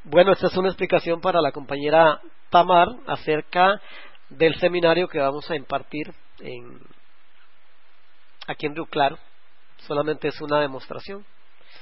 Bueno, esta es una explicación para la compañera Tamar acerca del seminario que vamos a impartir aquí en Río Claro. Solamente es una demostración.